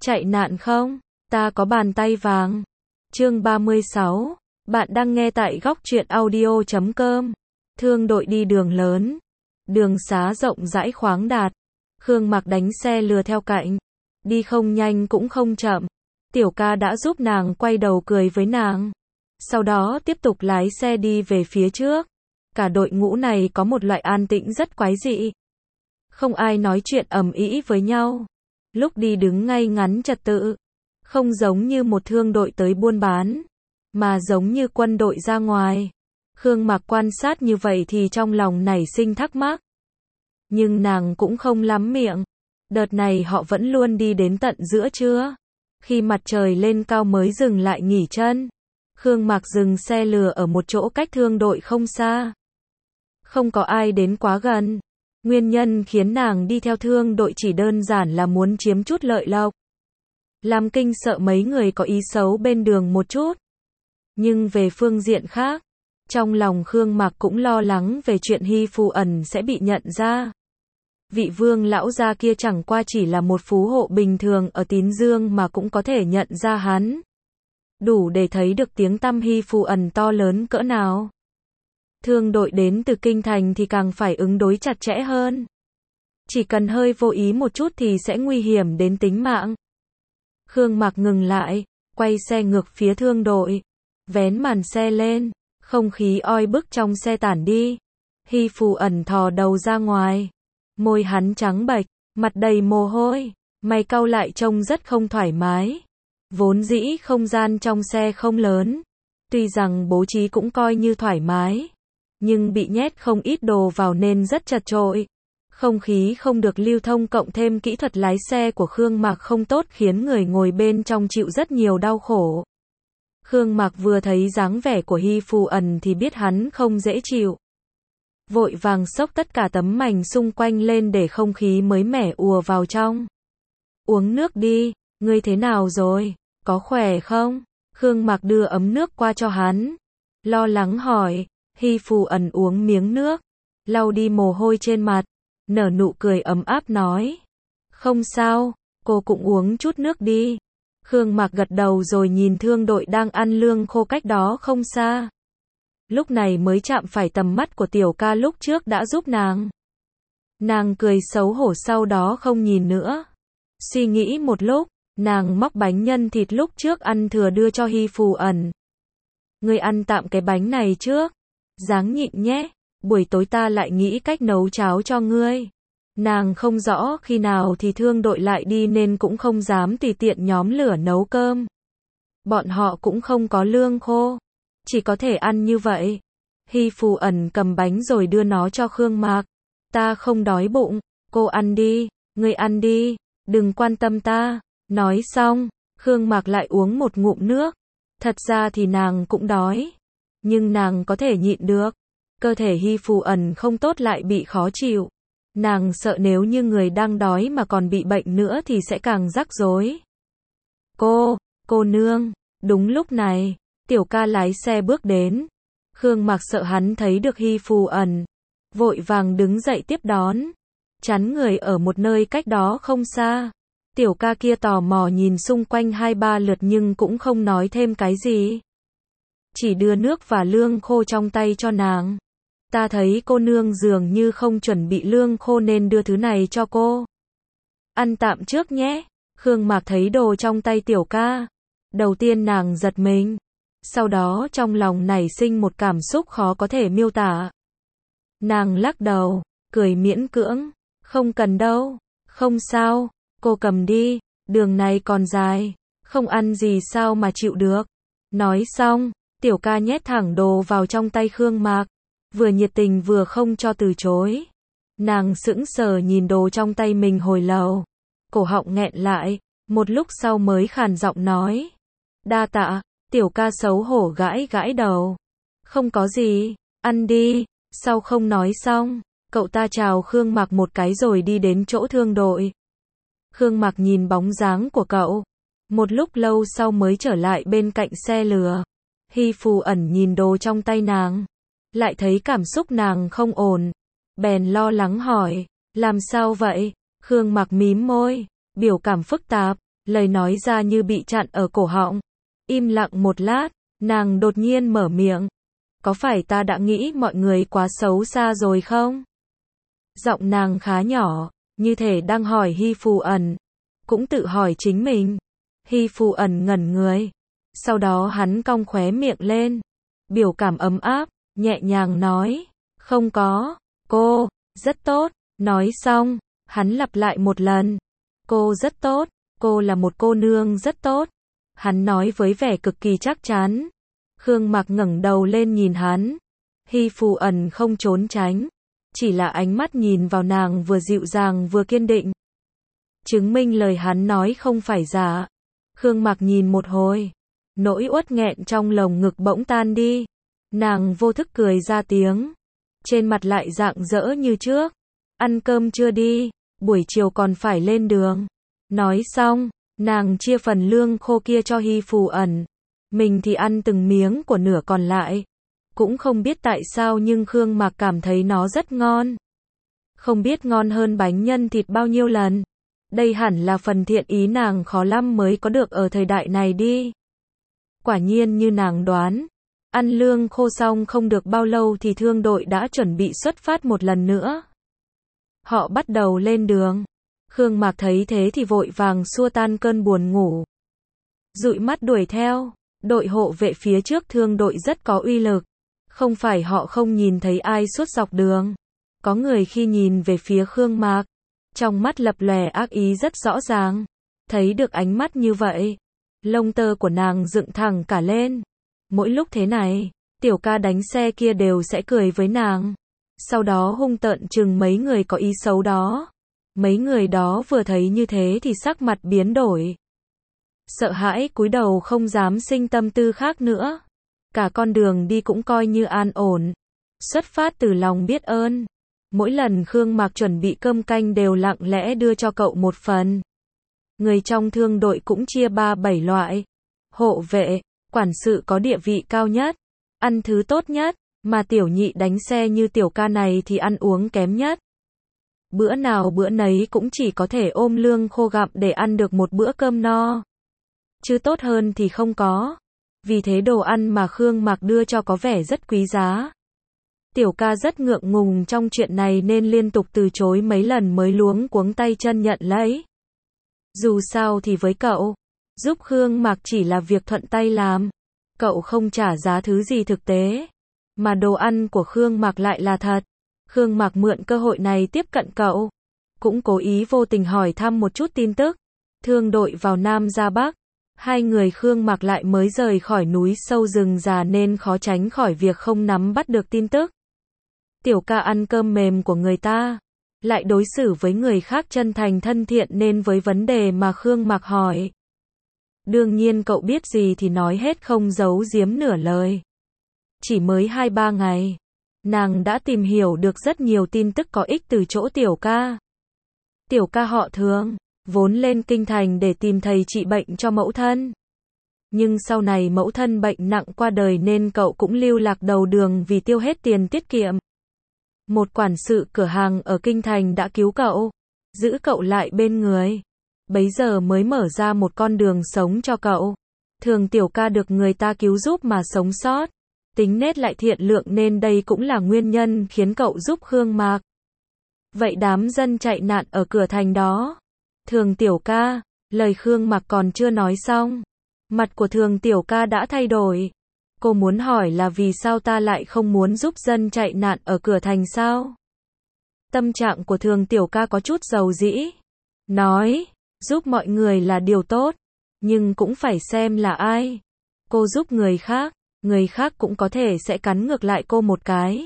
Chạy nạn không? Ta có bàn tay vàng. Chương 36. Bạn đang nghe tại góc truyện audio.com. Thương đội đi đường lớn. Đường xá rộng rãi khoáng đạt. Khương Mặc đánh xe lừa theo cạnh. Đi không nhanh cũng không chậm. Tiểu ca đã giúp nàng quay đầu cười với nàng. Sau đó tiếp tục lái xe đi về phía trước. Cả đội ngũ này có một loại an tĩnh rất quái dị. Không ai nói chuyện ầm ĩ với nhau. Lúc đi đứng ngay ngắn trật tự. Không giống như một thương đội tới buôn bán, mà giống như quân đội ra ngoài. Khương Mặc quan sát như vậy thì trong lòng nảy sinh thắc mắc. Nhưng nàng cũng không lắm miệng. Đợt này họ vẫn luôn đi đến tận giữa trưa. Khi mặt trời lên cao mới dừng lại nghỉ chân. Khương Mặc dừng xe lừa ở một chỗ cách thương đội không xa. Không có ai đến quá gần. Nguyên nhân khiến nàng đi theo thương đội chỉ đơn giản là muốn chiếm chút lợi lộc. Làm kinh sợ mấy người có ý xấu bên đường một chút. Nhưng về phương diện khác, trong lòng Khương Mặc cũng lo lắng về chuyện Hy Phù Ẩn sẽ bị nhận ra. Vị vương lão gia kia chẳng qua chỉ là một phú hộ bình thường ở Tín Dương mà cũng có thể nhận ra hắn. Đủ để thấy được tiếng tăm Hy Phù Ẩn to lớn cỡ nào. Thương đội đến từ kinh thành thì càng phải ứng đối chặt chẽ hơn. Chỉ cần hơi vô ý một chút thì sẽ nguy hiểm đến tính mạng. Khương Mặc ngừng lại, quay xe ngược phía thương đội, vén màn xe lên, không khí oi bức trong xe tản đi. Hy Phù Ẩn thò đầu ra ngoài, môi hắn trắng bệch, mặt đầy mồ hôi, mày cau lại trông rất không thoải mái. Vốn dĩ không gian trong xe không lớn, tuy rằng bố trí cũng coi như thoải mái, nhưng bị nhét không ít đồ vào nên rất chật chội. Không khí không được lưu thông cộng thêm kỹ thuật lái xe của Khương Mặc không tốt khiến người ngồi bên trong chịu rất nhiều đau khổ. Khương Mặc vừa thấy dáng vẻ của Hy Phù Ẩn thì biết hắn không dễ chịu. Vội vàng xốc tất cả tấm mành xung quanh lên để không khí mới mẻ ùa vào trong. Uống nước đi, ngươi thế nào rồi, có khỏe không? Khương Mặc đưa ấm nước qua cho hắn. Lo lắng hỏi. Hy Phù Ẩn uống miếng nước, lau đi mồ hôi trên mặt, nở nụ cười ấm áp nói. Không sao, cô cũng uống chút nước đi. Khương Mặc gật đầu rồi nhìn thương đội đang ăn lương khô cách đó không xa. Lúc này mới chạm phải tầm mắt của tiểu ca lúc trước đã giúp nàng. Nàng cười xấu hổ sau đó không nhìn nữa. Suy nghĩ một lúc, nàng móc bánh nhân thịt lúc trước ăn thừa đưa cho Hy Phù Ẩn. Ngươi ăn tạm cái bánh này trước. Ráng nhịn nhé, buổi tối ta lại nghĩ cách nấu cháo cho ngươi. Nàng không rõ khi nào thì thương đội lại đi nên cũng không dám tùy tiện nhóm lửa nấu cơm. Bọn họ cũng không có lương khô, chỉ có thể ăn như vậy. Hy Phù Ẩn cầm bánh rồi đưa nó cho Khương Mặc. Ta không đói bụng, cô ăn đi, ngươi ăn đi, đừng quan tâm ta. Nói xong, Khương Mặc lại uống một ngụm nước. Thật ra thì nàng cũng đói. Nhưng nàng có thể nhịn được. Cơ thể Hy Phù Ẩn không tốt lại bị khó chịu. Nàng sợ nếu như người đang đói mà còn bị bệnh nữa thì sẽ càng rắc rối. Cô nương. Đúng lúc này, tiểu ca lái xe bước đến. Khương Mặc sợ hắn thấy được Hy Phù Ẩn. Vội vàng đứng dậy tiếp đón. Chắn người ở một nơi cách đó không xa. Tiểu ca kia tò mò nhìn xung quanh 2-3 lượt nhưng cũng không nói thêm cái gì. Chỉ đưa nước và lương khô trong tay cho nàng. Ta thấy cô nương dường như không chuẩn bị lương khô nên đưa thứ này cho cô. Ăn tạm trước nhé. Khương Mặc thấy đồ trong tay tiểu ca. Đầu tiên nàng giật mình. Sau đó trong lòng nảy sinh một cảm xúc khó có thể miêu tả. Nàng lắc đầu, cười miễn cưỡng. Không cần đâu. Không sao, cô cầm đi. Đường này còn dài. Không ăn gì sao mà chịu được. Nói xong. Tiểu ca nhét thẳng đồ vào trong tay Khương Mặc, vừa nhiệt tình vừa không cho từ chối. Nàng sững sờ nhìn đồ trong tay mình hồi lâu, cổ họng nghẹn lại, một lúc sau mới khàn giọng nói. Đa tạ. Tiểu ca xấu hổ gãi gãi đầu. Không có gì, ăn đi. Sau không nói xong, cậu ta chào Khương Mặc một cái rồi đi đến chỗ thương đội. Khương Mặc nhìn bóng dáng của cậu, một lúc lâu sau mới trở lại bên cạnh xe lừa. Hy Phù Ẩn nhìn đồ trong tay nàng, lại thấy cảm xúc nàng không ổn, bèn lo lắng hỏi, làm sao vậy? Khương Mặc mím môi, biểu cảm phức tạp, Lời nói ra như bị chặn ở cổ họng. Im lặng một lát, nàng đột nhiên mở miệng. Có phải ta đã nghĩ mọi người quá xấu xa rồi không? Giọng nàng khá nhỏ, như thể đang hỏi Hy Phù Ẩn. Cũng tự hỏi chính mình. Hy Phù Ẩn ngẩn người. Sau đó hắn cong khóe miệng lên. Biểu cảm ấm áp, nhẹ nhàng nói. Không có, cô, rất tốt. Nói xong, hắn lặp lại một lần. Cô rất tốt, cô là một cô nương rất tốt. Hắn nói với vẻ cực kỳ chắc chắn. Khương Mạc ngẩng đầu lên nhìn hắn. Hy Phù Ẩn không trốn tránh. Chỉ là ánh mắt nhìn vào nàng vừa dịu dàng vừa kiên định. Chứng minh lời hắn nói không phải giả. Khương Mạc nhìn một hồi. Nỗi uất nghẹn trong lồng ngực bỗng tan đi. Nàng vô thức cười ra tiếng. Trên mặt lại rạng rỡ như trước. Ăn cơm chưa đi, buổi chiều còn phải lên đường. Nói xong, nàng chia phần lương khô kia cho Hy Phù Ẩn. Mình thì ăn từng miếng của nửa còn lại. Cũng không biết tại sao nhưng Khương Mạc cảm thấy nó rất ngon. Không biết ngon hơn bánh nhân thịt bao nhiêu lần. Đây hẳn là phần thiện ý nàng khó lắm mới có được ở thời đại này đi. Quả nhiên như nàng đoán. Ăn lương khô xong không được bao lâu thì thương đội đã chuẩn bị xuất phát một lần nữa. Họ bắt đầu lên đường. Khương Mạc thấy thế thì vội vàng xua tan cơn buồn ngủ. Dụi mắt đuổi theo. Đội hộ vệ phía trước thương đội rất có uy lực. Không phải họ không nhìn thấy ai suốt dọc đường. Có người khi nhìn về phía Khương Mạc, trong mắt lập lòe ác ý rất rõ ràng. Thấy được ánh mắt như vậy, lông tơ của nàng dựng thẳng cả lên. Mỗi lúc thế này, tiểu ca đánh xe kia đều sẽ cười với nàng. Sau đó hung tợn chừng mấy người có ý xấu đó. Mấy người đó vừa thấy như thế thì sắc mặt biến đổi. Sợ hãi cúi đầu không dám sinh tâm tư khác nữa. Cả con đường đi cũng coi như an ổn. Xuất phát từ lòng biết ơn. Mỗi lần Khương Mạc chuẩn bị cơm canh đều lặng lẽ đưa cho cậu một phần. Người trong thương đội cũng chia 3-7 loại. Hộ vệ, quản sự có địa vị cao nhất, ăn thứ tốt nhất, mà tiểu nhị đánh xe như tiểu ca này thì ăn uống kém nhất. Bữa nào bữa nấy cũng chỉ có thể ôm lương khô gặm để ăn được một bữa cơm no. Chứ tốt hơn thì không có. Vì thế đồ ăn mà Khương Mạc đưa cho có vẻ rất quý giá. Tiểu ca rất ngượng ngùng trong chuyện này nên liên tục từ chối mấy lần mới luống cuống tay chân nhận lấy. Dù sao thì với cậu, giúp Khương Mạc chỉ là việc thuận tay làm. Cậu không trả giá thứ gì thực tế. Mà đồ ăn của Khương Mạc lại là thật. Khương Mạc mượn cơ hội này tiếp cận cậu. Cũng cố ý vô tình hỏi thăm một chút tin tức. Thương đội vào Nam ra Bắc. Hai người Khương Mạc lại mới rời khỏi núi sâu rừng già nên khó tránh khỏi việc không nắm bắt được tin tức. Tiểu ca ăn cơm mềm của người ta, lại đối xử với người khác chân thành thân thiện nên với vấn đề mà Khương Mạc hỏi. Đương nhiên cậu biết gì thì nói hết không giấu giếm nửa lời. Chỉ mới 2-3 ngày, nàng đã tìm hiểu được rất nhiều tin tức có ích từ chỗ tiểu ca. Tiểu ca họ Thường, vốn lên kinh thành để tìm thầy trị bệnh cho mẫu thân. Nhưng sau này mẫu thân bệnh nặng qua đời nên cậu cũng lưu lạc đầu đường vì tiêu hết tiền tiết kiệm. Một quản sự cửa hàng ở kinh thành đã cứu cậu, giữ cậu lại bên người. Bấy giờ mới mở ra một con đường sống cho cậu. Thường tiểu ca được người ta cứu giúp mà sống sót. Tính nết lại thiện lượng nên đây cũng là nguyên nhân khiến cậu giúp Khương Mạc. Vậy đám dân chạy nạn ở cửa thành đó. Thường tiểu ca, lời Khương Mạc còn chưa nói xong. Mặt của Thường tiểu ca đã thay đổi. Cô muốn hỏi là vì sao ta lại không muốn giúp dân chạy nạn ở cửa thành sao? Tâm trạng của Thường tiểu ca có chút dầu dĩ. Nói, giúp mọi người là điều tốt. Nhưng cũng phải xem là ai. Cô giúp người khác cũng có thể sẽ cắn ngược lại cô một cái.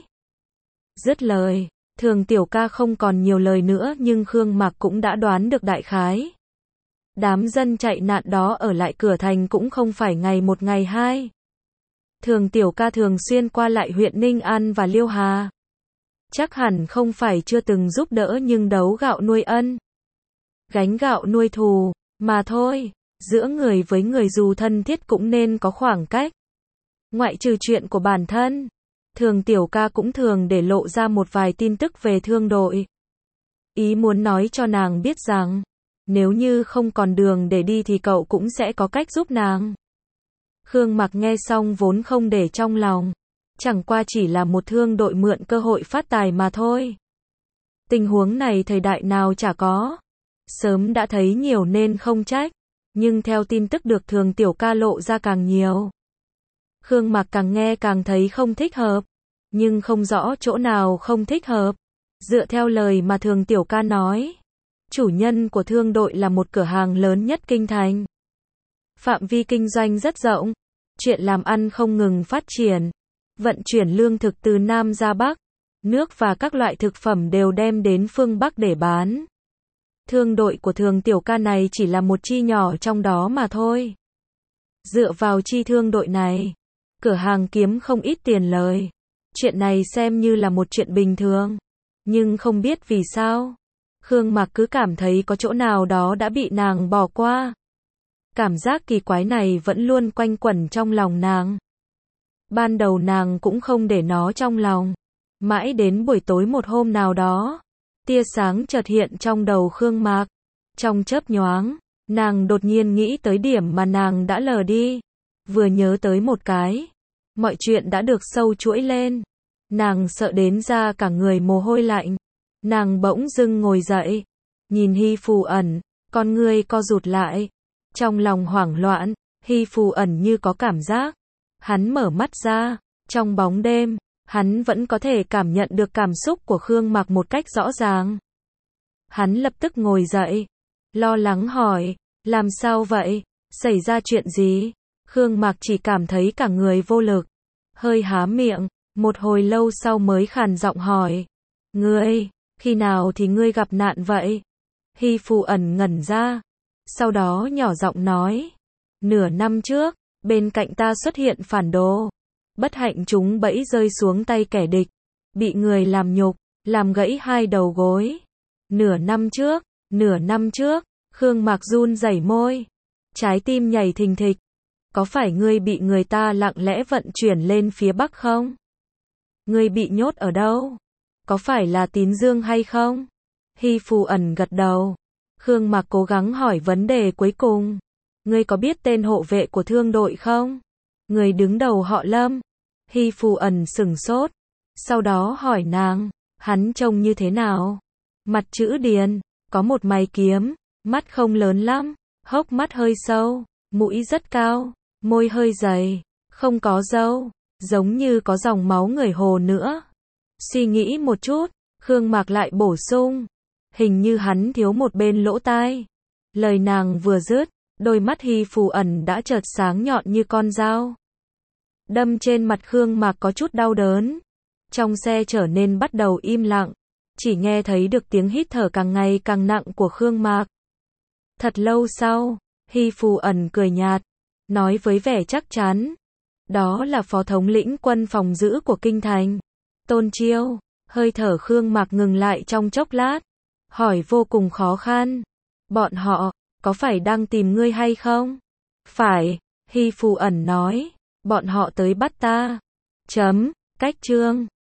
Dứt lời, Thường tiểu ca không còn nhiều lời nữa nhưng Khương Mạc cũng đã đoán được đại khái. Đám dân chạy nạn đó ở lại cửa thành cũng không phải ngày một ngày hai. Thường tiểu ca thường xuyên qua lại huyện Ninh An và Liêu Hà. Chắc hẳn không phải chưa từng giúp đỡ nhưng đấu gạo nuôi ân, gánh gạo nuôi thù, mà thôi. Giữa người với người dù thân thiết cũng nên có khoảng cách. Ngoại trừ chuyện của bản thân, Thường tiểu ca cũng thường để lộ ra một vài tin tức về thương đội. Ý muốn nói cho nàng biết rằng, Nếu như không còn đường để đi thì cậu cũng sẽ có cách giúp nàng. Khương Mặc nghe xong vốn không để trong lòng. Chẳng qua chỉ là một thương đội mượn cơ hội phát tài mà thôi. Tình huống này thời đại nào chả có. Sớm đã thấy nhiều nên không trách. Nhưng theo tin tức được Thường Tiểu Ca lộ ra càng nhiều. Khương Mặc càng nghe càng thấy không thích hợp. Nhưng không rõ chỗ nào không thích hợp. Dựa theo lời mà Thường Tiểu Ca nói. Chủ nhân của thương đội là một cửa hàng lớn nhất kinh thành. Phạm vi kinh doanh rất rộng. Chuyện làm ăn không ngừng phát triển. Vận chuyển lương thực từ Nam ra Bắc. Nước và các loại thực phẩm đều đem đến phương Bắc để bán. Thương đội của Thường Tiểu Ca này chỉ là một chi nhỏ trong đó mà thôi. Dựa vào chi thương đội này, cửa hàng kiếm không ít tiền lời. Chuyện này xem như là một chuyện bình thường. Nhưng không biết vì sao, Khương Mặc cứ cảm thấy có chỗ nào đó đã bị nàng bỏ qua. Cảm giác kỳ quái này vẫn luôn quanh quẩn trong lòng nàng. Ban đầu nàng cũng không để nó trong lòng. Mãi đến buổi tối một hôm nào đó, tia sáng chợt hiện trong đầu Khương Mặc. Trong chớp nhoáng, nàng đột nhiên nghĩ tới điểm mà nàng đã lờ đi. Vừa nhớ tới một cái, mọi chuyện đã được sâu chuỗi lên. Nàng sợ đến ra cả người mồ hôi lạnh. Nàng bỗng dưng ngồi dậy, nhìn Hy Phù Ẩn, con ngươi co rụt lại. Trong lòng hoảng loạn, Hy Phù Ẩn như có cảm giác. Hắn mở mắt ra, trong bóng đêm, hắn vẫn có thể cảm nhận được cảm xúc của Khương Mặc một cách rõ ràng. Hắn lập tức ngồi dậy, lo lắng hỏi, làm sao vậy, xảy ra chuyện gì? Khương Mặc chỉ cảm thấy cả người vô lực, hơi há miệng, một hồi lâu sau mới khàn giọng hỏi, ngươi, khi nào thì ngươi gặp nạn vậy? Hy Phù Ẩn ngẩn ra, sau đó nhỏ giọng nói, nửa năm trước, bên cạnh ta xuất hiện phản đồ. Bất hạnh chúng bẫy rơi xuống tay kẻ địch, bị người làm nhục, làm gãy hai đầu gối. Nửa năm trước, Khương Mặc run rẩy môi, trái tim nhảy thình thịch. Có phải ngươi bị người ta lặng lẽ vận chuyển lên phía Bắc không? Ngươi bị nhốt ở đâu? Có phải là Tín Dương hay không? Hy Phù Ẩn gật đầu. Khương Mặc cố gắng hỏi vấn đề cuối cùng. Ngươi có biết tên hộ vệ của thương đội không? Người đứng đầu họ Lâm. Hy Phù Ẩn sửng sốt. Sau đó hỏi nàng, hắn trông như thế nào? Mặt chữ điền, có một mày kiếm, mắt không lớn lắm, hốc mắt hơi sâu, mũi rất cao, môi hơi dày, không có râu, giống như có dòng máu người Hồ nữa. Suy nghĩ một chút, Khương Mặc lại bổ sung, hình như hắn thiếu một bên lỗ tai. Lời nàng vừa dứt, đôi mắt Hy Phù Ẩn đã chợt sáng nhọn như con dao. Đâm trên mặt Khương Mặc có chút đau đớn. Trong xe trở nên bắt đầu im lặng. Chỉ nghe thấy được tiếng hít thở càng ngày càng nặng của Khương Mặc. Thật lâu sau, Hy Phù Ẩn cười nhạt, nói với vẻ chắc chắn. Đó là phó thống lĩnh quân phòng giữ của kinh thành. Tôn Chiêu. Hơi thở Khương Mặc ngừng lại trong chốc lát. Hỏi vô cùng khó khăn. Bọn họ, có phải đang tìm ngươi hay không? Phải, Hy Phù Ẩn nói. Bọn họ tới bắt ta. Cách chương.